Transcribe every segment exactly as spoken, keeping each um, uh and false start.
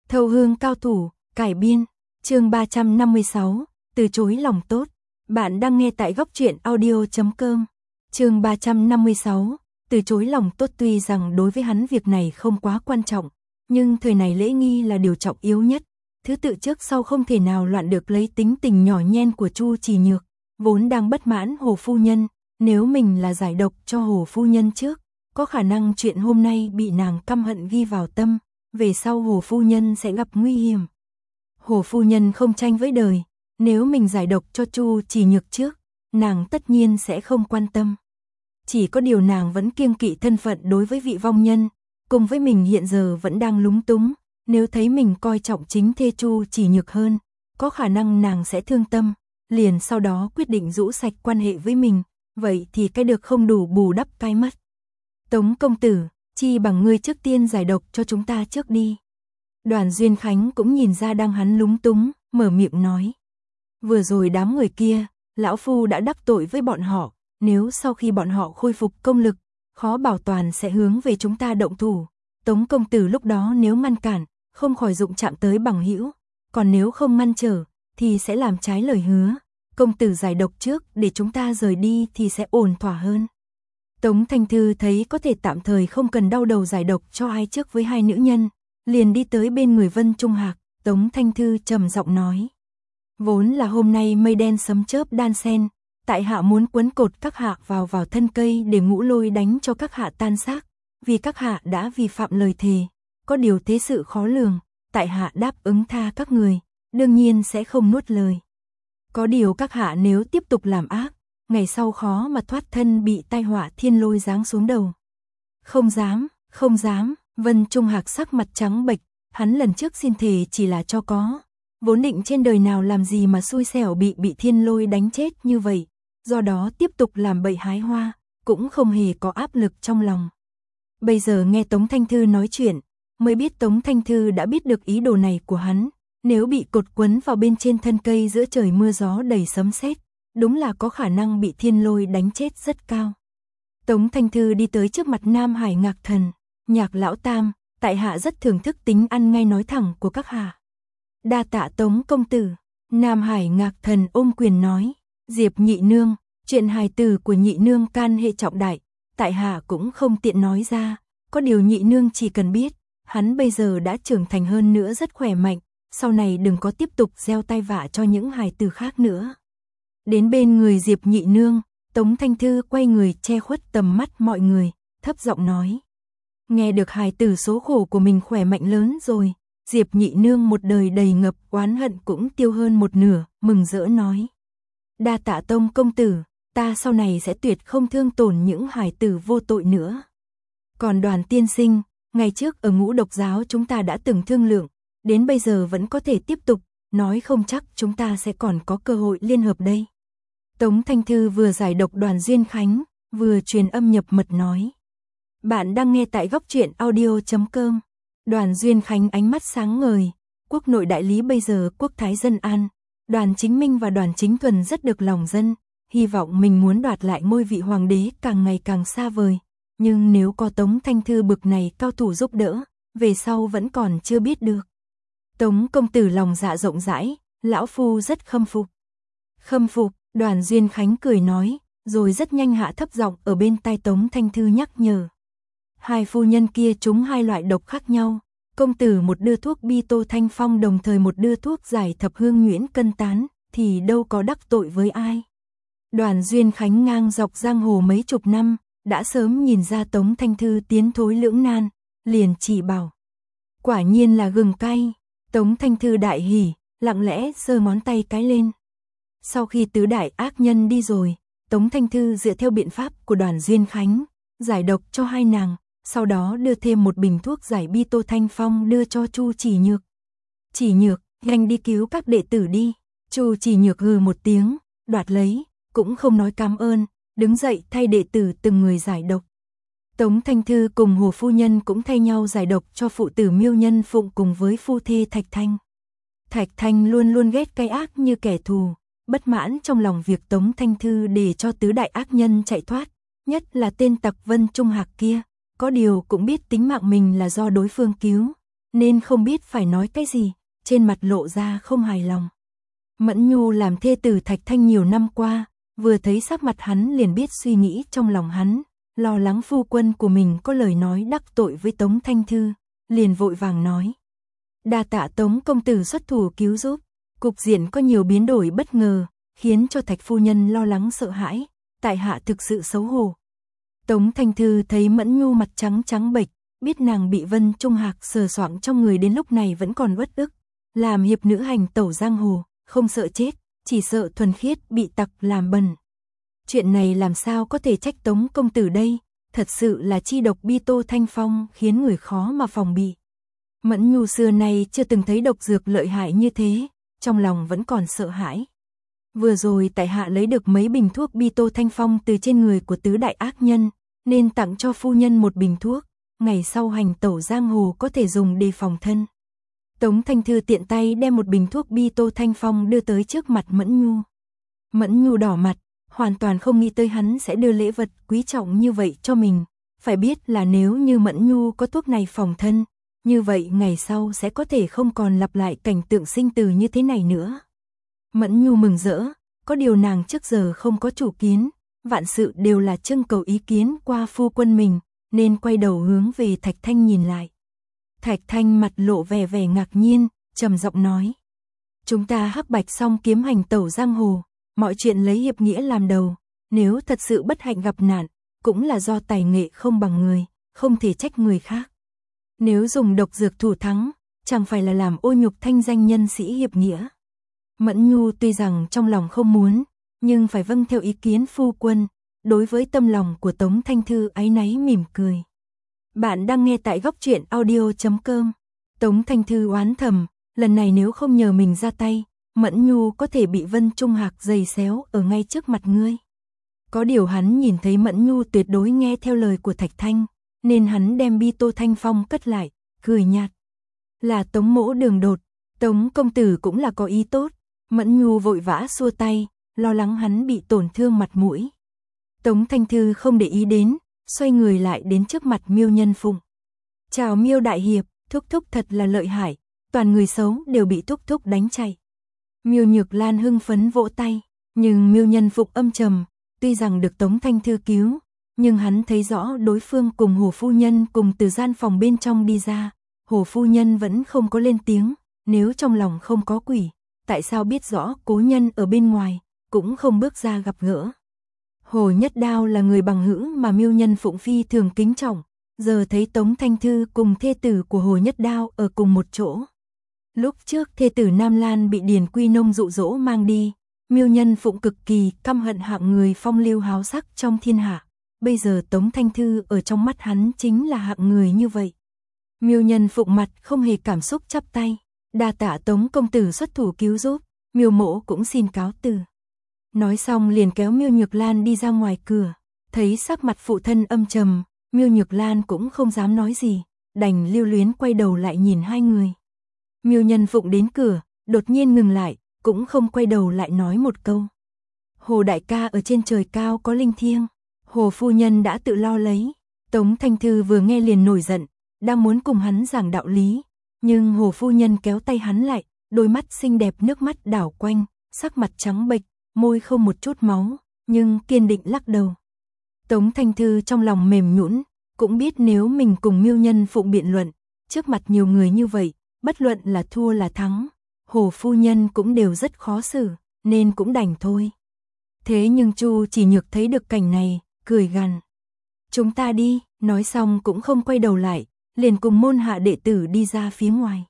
Thâu hương cao thủ, cải biên, chương ba trăm năm mươi sáu, từ chối lòng tốt. Bạn đang nghe tại góc truyện audio chấm com. Chương ba trăm năm mươi sáu, từ chối lòng tốt. Tuy rằng đối với hắn việc này không quá quan trọng, nhưng thời này lễ nghi là điều trọng yếu nhất. Thứ tự trước sau không thể nào loạn được lấy tính tình nhỏ nhen của Chu Chỉ Nhược, vốn đang bất mãn Hồ phu nhân, nếu mình là giải độc cho Hồ phu nhân trước, có khả năng chuyện hôm nay bị nàng căm hận ghi vào tâm, về sau Hồ phu nhân sẽ gặp nguy hiểm. Hồ phu nhân không tranh với đời, nếu mình giải độc cho Chu Chỉ Nhược trước, nàng tất nhiên sẽ không quan tâm. Chỉ có điều nàng vẫn kiêng kỵ thân phận đối với vị vong nhân, cùng với mình hiện giờ vẫn đang lúng túng, nếu thấy mình coi trọng chính thê Chu Chỉ Nhược hơn, có khả năng nàng sẽ thương tâm, liền sau đó quyết định rũ sạch quan hệ với mình, vậy thì cái được không đủ bù đắp cái mất. Tống công tử, chi bằng ngươi trước tiên giải độc cho chúng ta trước đi. Đoàn Duyên Khánh cũng nhìn ra đang hắn lúng túng, mở miệng nói. Vừa rồi đám người kia, lão phu đã đắc tội với bọn họ, nếu sau khi bọn họ khôi phục công lực, khó bảo toàn sẽ hướng về chúng ta động thủ. Tống công tử lúc đó nếu ngăn cản, không khỏi dụng chạm tới bằng hữu, còn nếu không ngăn trở, thì sẽ làm trái lời hứa. Công tử giải độc trước để chúng ta rời đi thì sẽ ổn thỏa hơn. Tống Thanh Thư thấy có thể tạm thời không cần đau đầu giải độc cho ai trước với hai nữ nhân, liền đi tới bên người Vân Trung Hạc. Tống Thanh Thư trầm giọng nói. Vốn là hôm nay mây đen sấm chớp đan xen, tại hạ muốn quấn cột các hạ vào vào thân cây để ngũ lôi đánh cho các hạ tan xác, vì các hạ đã vi phạm lời thề, có điều thế sự khó lường, tại hạ đáp ứng tha các người, đương nhiên sẽ không nuốt lời. Có điều các hạ nếu tiếp tục làm ác, ngày sau khó mà thoát thân bị tai họa thiên lôi giáng xuống đầu. Không dám, không dám, Vân Trung Hạc sắc mặt trắng bệch, hắn lần trước xin thề chỉ là cho có, vốn định trên đời nào làm gì mà xui xẻo bị bị thiên lôi đánh chết như vậy, do đó tiếp tục làm bậy hái hoa, cũng không hề có áp lực trong lòng. Bây giờ nghe Tống Thanh Thư nói chuyện, mới biết Tống Thanh Thư đã biết được ý đồ này của hắn, nếu bị cột quấn vào bên trên thân cây giữa trời mưa gió đầy sấm sét, đúng là có khả năng bị thiên lôi đánh chết rất cao. Tống Thanh Thư đi tới trước mặt Nam Hải Ngạc Thần, Nhạc lão tam, tại hạ rất thưởng thức tính ăn ngay nói thẳng của các hạ. Đa tạ Tống công tử. Nam Hải Ngạc Thần ôm quyền nói. Diệp nhị nương, chuyện hài tử của nhị nương can hệ trọng đại, tại hạ cũng không tiện nói ra, có điều nhị nương chỉ cần biết, hắn bây giờ đã trưởng thành hơn nữa rất khỏe mạnh, sau này đừng có tiếp tục gieo tai vạ cho những hài tử khác nữa. Đến bên người Diệp nhị nương, Tống Thanh Thư quay người che khuất tầm mắt mọi người, thấp giọng nói. Nghe được hài tử số khổ của mình khỏe mạnh lớn rồi, Diệp nhị nương một đời đầy ngập oán hận cũng tiêu hơn một nửa, mừng rỡ nói. Đa tạ Tông công tử, ta sau này sẽ tuyệt không thương tổn những hài tử vô tội nữa. Còn Đoàn tiên sinh, ngày trước ở Ngũ Độc giáo chúng ta đã từng thương lượng, đến bây giờ vẫn có thể tiếp tục, nói không chắc chúng ta sẽ còn có cơ hội liên hợp đây. Tống Thanh Thư vừa giải độc Đoàn Duyên Khánh, vừa truyền âm nhập mật nói. Bạn đang nghe tại góc truyện audio chấm com. Đoàn Duyên Khánh ánh mắt sáng ngời, quốc nội đại lý bây giờ quốc thái dân an, Đoàn Chính Minh và Đoàn Chính Thuần rất được lòng dân, hy vọng mình muốn đoạt lại ngôi vị hoàng đế càng ngày càng xa vời, nhưng nếu có Tống Thanh Thư bực này cao thủ giúp đỡ, về sau vẫn còn chưa biết được. Tống công tử lòng dạ rộng rãi, lão phu rất khâm phục. Khâm phục, Đoàn Duyên Khánh cười nói, rồi rất nhanh hạ thấp giọng ở bên tai Tống Thanh Thư nhắc nhở. Hai phu nhân kia trúng hai loại độc khác nhau, công tử một đưa thuốc bi tô thanh phong đồng thời một đưa thuốc giải thập hương nhuyễn cân tán, thì đâu có đắc tội với ai. Đoàn Duyên Khánh ngang dọc giang hồ mấy chục năm, đã sớm nhìn ra Tống Thanh Thư tiến thối lưỡng nan, liền chỉ bảo. Quả nhiên là gừng cay. Tống Thanh Thư đại hỉ, lặng lẽ giơ ngón tay cái lên. Sau khi tứ đại ác nhân đi rồi, Tống Thanh Thư dựa theo biện pháp của Đoàn Duyên Khánh, giải độc cho hai nàng, sau đó đưa thêm một bình thuốc giải bi tô thanh phong đưa cho Chu Chỉ Nhược. Chỉ Nhược, nhanh đi cứu các đệ tử đi. Chu Chỉ Nhược hừ một tiếng, đoạt lấy, cũng không nói cảm ơn, đứng dậy thay đệ tử từng người giải độc. Tống Thanh Thư cùng Hồ phu nhân cũng thay nhau giải độc cho phụ tử Miêu Nhân Phụng cùng với phu thê Thạch Thanh. Thạch Thanh luôn luôn ghét cái ác như kẻ thù, bất mãn trong lòng việc Tống Thanh Thư để cho tứ đại ác nhân chạy thoát, nhất là tên tặc Vân Trung Hạc kia, có điều cũng biết tính mạng mình là do đối phương cứu, nên không biết phải nói cái gì, trên mặt lộ ra không hài lòng. Mẫn Nhu làm thê tử Thạch Thanh nhiều năm qua, vừa thấy sắc mặt hắn liền biết suy nghĩ trong lòng hắn, lo lắng phu quân của mình có lời nói đắc tội với Tống Thanh Thư, liền vội vàng nói. Đa tạ Tống công tử xuất thủ cứu giúp, cục diện có nhiều biến đổi bất ngờ, khiến cho Thạch phu nhân lo lắng sợ hãi, tại hạ thực sự xấu hổ. Tống Thanh Thư thấy Mẫn Nhu mặt trắng trắng bệch, biết nàng bị Vân Trung Hạc sờ soạng trong người đến lúc này vẫn còn uất ức, làm hiệp nữ hành tẩu giang hồ, không sợ chết, chỉ sợ thuần khiết bị tặc làm bẩn. Chuyện này làm sao có thể trách Tống công tử đây, thật sự là chi độc bi tô thanh phong khiến người khó mà phòng bị. Mẫn Nhu xưa nay chưa từng thấy độc dược lợi hại như thế, trong lòng vẫn còn sợ hãi. Vừa rồi tại hạ lấy được mấy bình thuốc bi tô thanh phong từ trên người của tứ đại ác nhân, nên tặng cho phu nhân một bình thuốc, ngày sau hành tẩu giang hồ có thể dùng để phòng thân. Tống Thanh Thư tiện tay đem một bình thuốc bi tô thanh phong đưa tới trước mặt Mẫn Nhu. Mẫn Nhu đỏ mặt, hoàn toàn không nghĩ tới hắn sẽ đưa lễ vật quý trọng như vậy cho mình. Phải biết là nếu như Mẫn Nhu có thuốc này phòng thân, như vậy ngày sau sẽ có thể không còn lặp lại cảnh tượng sinh tử như thế này nữa. Mẫn Nhu mừng rỡ, có điều nàng trước giờ không có chủ kiến, vạn sự đều là trưng cầu ý kiến qua phu quân mình, nên quay đầu hướng về Thạch Thanh nhìn lại. Thạch Thanh mặt lộ vẻ vẻ ngạc nhiên, trầm giọng nói. Chúng ta hắc bạch song kiếm hành tẩu giang hồ, mọi chuyện lấy hiệp nghĩa làm đầu, nếu thật sự bất hạnh gặp nạn, cũng là do tài nghệ không bằng người, không thể trách người khác. Nếu dùng độc dược thủ thắng, chẳng phải là làm ô nhục thanh danh nhân sĩ hiệp nghĩa. Mẫn Nhu tuy rằng trong lòng không muốn, nhưng phải vâng theo ý kiến phu quân, đối với tâm lòng của Tống Thanh Thư áy náy mỉm cười. Bạn đang nghe tại góc truyện audio chấm com. Tống Thanh Thư oán thầm, lần này nếu không nhờ mình ra tay, Mẫn Nhu có thể bị Vân Trung Hạc giày xéo ở ngay trước mặt ngươi. Có điều hắn nhìn thấy Mẫn Nhu tuyệt đối nghe theo lời của Thạch Thanh, nên hắn đem bi tô thanh phong cất lại, cười nhạt. Là Tống mỗ đường đột, Tống công tử cũng là có ý tốt. Mẫn Nhu vội vã xua tay, lo lắng hắn bị tổn thương mặt mũi. Tống Thanh Thư không để ý đến, xoay người lại đến trước mặt Miêu Nhân Phụng. Chào Miêu đại hiệp, thúc thúc thật là lợi hại, toàn người xấu đều bị thúc thúc đánh chạy. Miêu Nhược Lan hưng phấn vỗ tay, nhưng Miêu Nhân Phụng âm trầm, tuy rằng được Tống Thanh Thư cứu, nhưng hắn thấy rõ đối phương cùng Hồ phu nhân cùng từ gian phòng bên trong đi ra, Hồ phu nhân vẫn không có lên tiếng, nếu trong lòng không có quỷ, tại sao biết rõ cố nhân ở bên ngoài, cũng không bước ra gặp gỡ. Hồ Nhất Đao là người bằng hữu mà Miêu Nhân Phụng phi thường kính trọng, giờ thấy Tống Thanh Thư cùng thê tử của Hồ Nhất Đao ở cùng một chỗ. Lúc trước thê tử Nam Lan bị Điền Quy Nông dụ dỗ mang đi, Miêu Nhân Phụng cực kỳ căm hận hạng người phong lưu háo sắc trong thiên hạ, bây giờ Tống Thanh Thư ở trong mắt hắn chính là hạng người như vậy. Miêu Nhân Phụng mặt không hề cảm xúc chắp tay, đa tạ Tống công tử xuất thủ cứu giúp, Miêu mỗ cũng xin cáo từ. Nói xong liền kéo Miêu Nhược Lan đi ra ngoài cửa, thấy sắc mặt phụ thân âm trầm, Miêu Nhược Lan cũng không dám nói gì, đành lưu luyến quay đầu lại nhìn hai người. Miêu Nhân Phụng đến cửa, đột nhiên ngừng lại, cũng không quay đầu lại nói một câu. Hồ đại ca ở trên trời cao có linh thiêng, Hồ phu nhân đã tự lo lấy. Tống Thanh Thư vừa nghe liền nổi giận, đang muốn cùng hắn giảng đạo lý, nhưng Hồ phu nhân kéo tay hắn lại, đôi mắt xinh đẹp nước mắt đảo quanh, sắc mặt trắng bệch, môi không một chút máu, nhưng kiên định lắc đầu. Tống Thanh Thư trong lòng mềm nhũn, cũng biết nếu mình cùng Miêu Nhân Phụng biện luận, trước mặt nhiều người như vậy, bất luận là thua là thắng, Hồ phu nhân cũng đều rất khó xử, nên cũng đành thôi. Thế nhưng Chu Chỉ Nhược thấy được cảnh này, cười gằn. Chúng ta đi, nói xong cũng không quay đầu lại, liền cùng môn hạ đệ tử đi ra phía ngoài.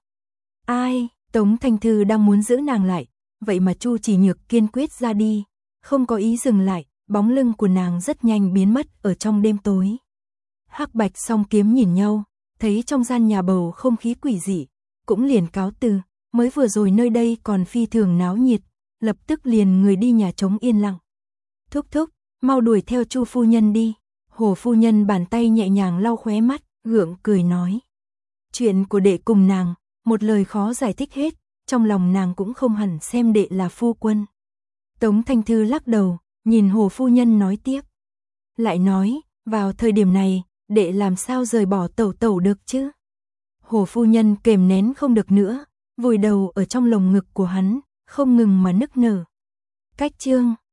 Ai, Tống Thanh Thư đang muốn giữ nàng lại, vậy mà Chu Chỉ Nhược kiên quyết ra đi, không có ý dừng lại, bóng lưng của nàng rất nhanh biến mất ở trong đêm tối. Hắc bạch song kiếm nhìn nhau, thấy trong gian nhà bầu không khí quỷ dị, cũng liền cáo từ, mới vừa rồi nơi đây còn phi thường náo nhiệt, lập tức liền người đi nhà trống yên lặng. Thúc thúc, mau đuổi theo Chu phu nhân đi. Hồ phu nhân bàn tay nhẹ nhàng lau khóe mắt, gượng cười nói. Chuyện của đệ cùng nàng, một lời khó giải thích hết, trong lòng nàng cũng không hẳn xem đệ là phu quân. Tống Thanh Thư lắc đầu, nhìn Hồ phu nhân nói tiếp. Lại nói, vào thời điểm này, đệ làm sao rời bỏ tẩu tẩu được chứ? Hồ phu nhân kềm nén không được nữa, vùi đầu ở trong lồng ngực của hắn, không ngừng mà nức nở. Cách chương